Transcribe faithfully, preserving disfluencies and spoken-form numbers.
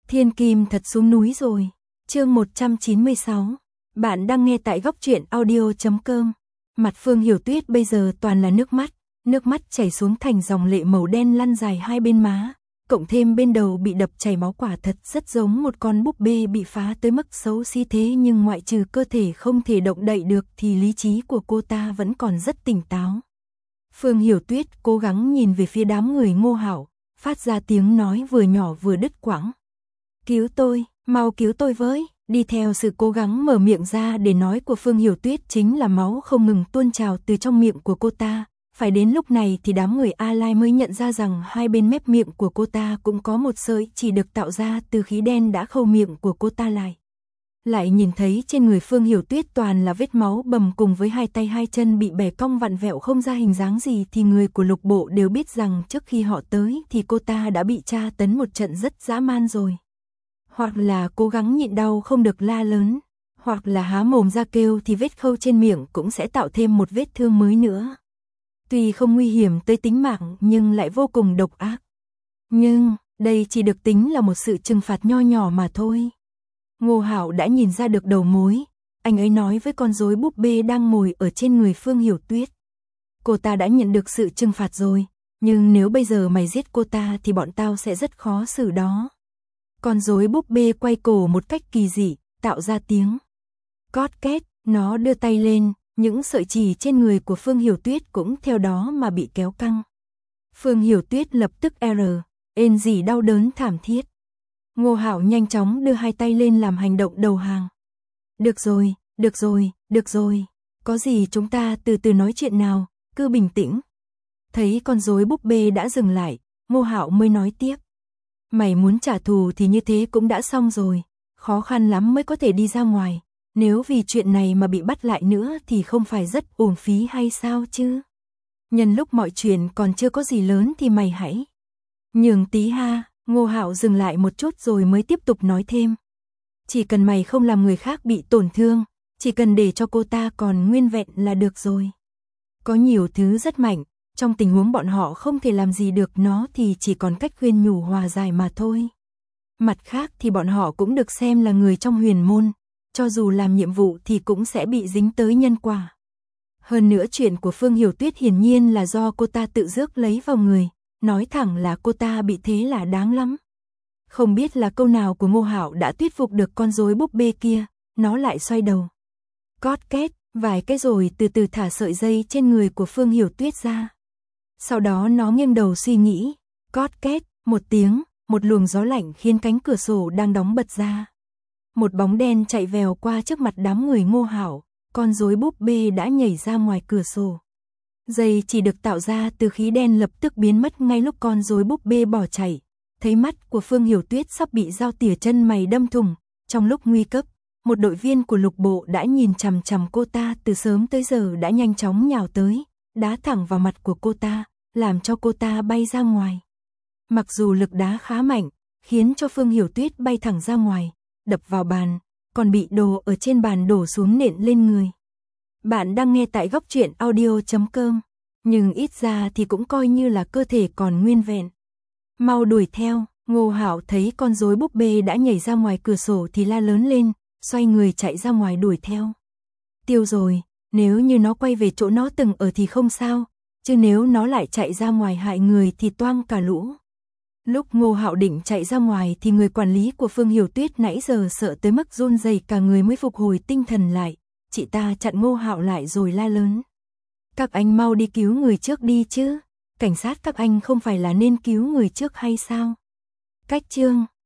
Thiên Kim thật xuống núi rồi. Chương một trăm chín mươi sáu. Bạn đang nghe tại góc truyện audio chấm com. Mặt Phương Hiểu Tuyết bây giờ toàn là nước mắt, nước mắt chảy xuống thành dòng lệ màu đen lăn dài hai bên má, cộng thêm bên đầu bị đập chảy máu, quả thật rất giống một con búp bê bị phá tới mức xấu xí, thế nhưng ngoại trừ cơ thể không thể động đậy được thì lý trí của cô ta vẫn còn rất tỉnh táo. Phương Hiểu Tuyết cố gắng nhìn về phía đám người Ngô Hạo, phát ra tiếng nói vừa nhỏ vừa đứt quãng. Cứu tôi, mau cứu tôi với. Đi theo sự cố gắng mở miệng ra để nói của Phương Hiểu Tuyết chính là máu không ngừng tuôn trào từ trong miệng của cô ta. Phải đến lúc này thì đám người A Lai mới nhận ra rằng hai bên mép miệng của cô ta cũng có một sợi chỉ được tạo ra từ khí đen đã khâu miệng của cô ta lại. Lại nhìn thấy trên người Phương Hiểu Tuyết toàn là vết máu bầm cùng với hai tay hai chân bị bẻ cong vặn vẹo không ra hình dáng gì, thì người của Lục Bộ đều biết rằng trước khi họ tới thì cô ta đã bị tra tấn một trận rất dã man rồi. Hoặc là cố gắng nhịn đau không được la lớn, hoặc là há mồm ra kêu thì vết khâu trên miệng cũng sẽ tạo thêm một vết thương mới nữa. Tuy không nguy hiểm tới tính mạng nhưng lại vô cùng độc ác. Nhưng, đây chỉ được tính là một sự trừng phạt nho nhỏ mà thôi. Ngô Hạo đã nhìn ra được đầu mối, anh ấy nói với con rối búp bê đang ngồi ở trên người Phương Hiểu Tuyết. Cô ta đã nhận được sự trừng phạt rồi, nhưng nếu bây giờ mày giết cô ta thì bọn tao sẽ rất khó xử đó. Con rối búp bê quay cổ một cách kỳ dị, tạo ra tiếng cót két, nó đưa tay lên, những sợi chỉ trên người của Phương Hiểu Tuyết cũng theo đó mà bị kéo căng. Phương Hiểu Tuyết lập tức R, ên rỉ đau đớn thảm thiết. Ngô Hạo nhanh chóng đưa hai tay lên làm hành động đầu hàng. Được rồi, được rồi, được rồi, có gì chúng ta từ từ nói chuyện nào, cứ bình tĩnh. Thấy con rối búp bê đã dừng lại, Ngô Hạo mới nói tiếp. Mày muốn trả thù thì như thế cũng đã xong rồi, khó khăn lắm mới có thể đi ra ngoài, nếu vì chuyện này mà bị bắt lại nữa thì không phải rất uổng phí hay sao chứ? Nhân lúc mọi chuyện còn chưa có gì lớn thì mày hãy nhường tí ha. Ngô Hạo dừng lại một chút rồi mới tiếp tục nói thêm. Chỉ cần mày không làm người khác bị tổn thương, chỉ cần để cho cô ta còn nguyên vẹn là được rồi. Có nhiều thứ rất mạnh, trong tình huống bọn họ không thể làm gì được nó thì chỉ còn cách khuyên nhủ hòa giải mà thôi. Mặt khác thì bọn họ cũng được xem là người trong huyền môn, cho dù làm nhiệm vụ thì cũng sẽ bị dính tới nhân quả. Hơn nữa chuyện của Phương Hiểu Tuyết hiển nhiên là do cô ta tự rước lấy vào người, nói thẳng là cô ta bị thế là đáng lắm. Không biết là câu nào của Ngô Hạo đã thuyết phục được con rối búp bê kia, nó lại xoay đầu. Cót két, vài cái rồi từ từ thả sợi dây trên người của Phương Hiểu Tuyết ra. Sau đó nó nghiêng đầu suy nghĩ, cót két, một tiếng, một luồng gió lạnh khiến cánh cửa sổ đang đóng bật ra. Một bóng đen chạy vèo qua trước mặt đám người Ngô Hạo, con rối búp bê đã nhảy ra ngoài cửa sổ. Dây chỉ được tạo ra từ khí đen lập tức biến mất ngay lúc con rối búp bê bỏ chạy. Thấy mắt của Phương Hiểu Tuyết sắp bị dao tỉa chân mày đâm thủng, trong lúc nguy cấp, một đội viên của Lục Bộ đã nhìn chằm chằm cô ta từ sớm tới giờ đã nhanh chóng nhào tới, đá thẳng vào mặt của cô ta, làm cho cô ta bay ra ngoài. Mặc dù lực đá khá mạnh, khiến cho Phương Hiểu Tuyết bay thẳng ra ngoài, đập vào bàn, còn bị đồ ở trên bàn đổ xuống nện lên người. Bạn đang nghe tại góc truyện audio chấm com, nhưng ít ra thì cũng coi như là cơ thể còn nguyên vẹn. Mau đuổi theo. Ngô Hạo thấy con rối búp bê đã nhảy ra ngoài cửa sổ thì la lớn lên, xoay người chạy ra ngoài đuổi theo. Tiêu rồi, nếu như nó quay về chỗ nó từng ở thì không sao, chứ nếu nó lại chạy ra ngoài hại người thì toang cả lũ. Lúc Ngô Hạo định chạy ra ngoài thì người quản lý của Phương Hiểu Tuyết nãy giờ sợ tới mức run rẩy cả người mới phục hồi tinh thần lại. Chị ta chặn Ngô Hạo lại rồi la lớn. Các anh mau đi cứu người trước đi chứ. Cảnh sát các anh không phải là nên cứu người trước hay sao? Cách chương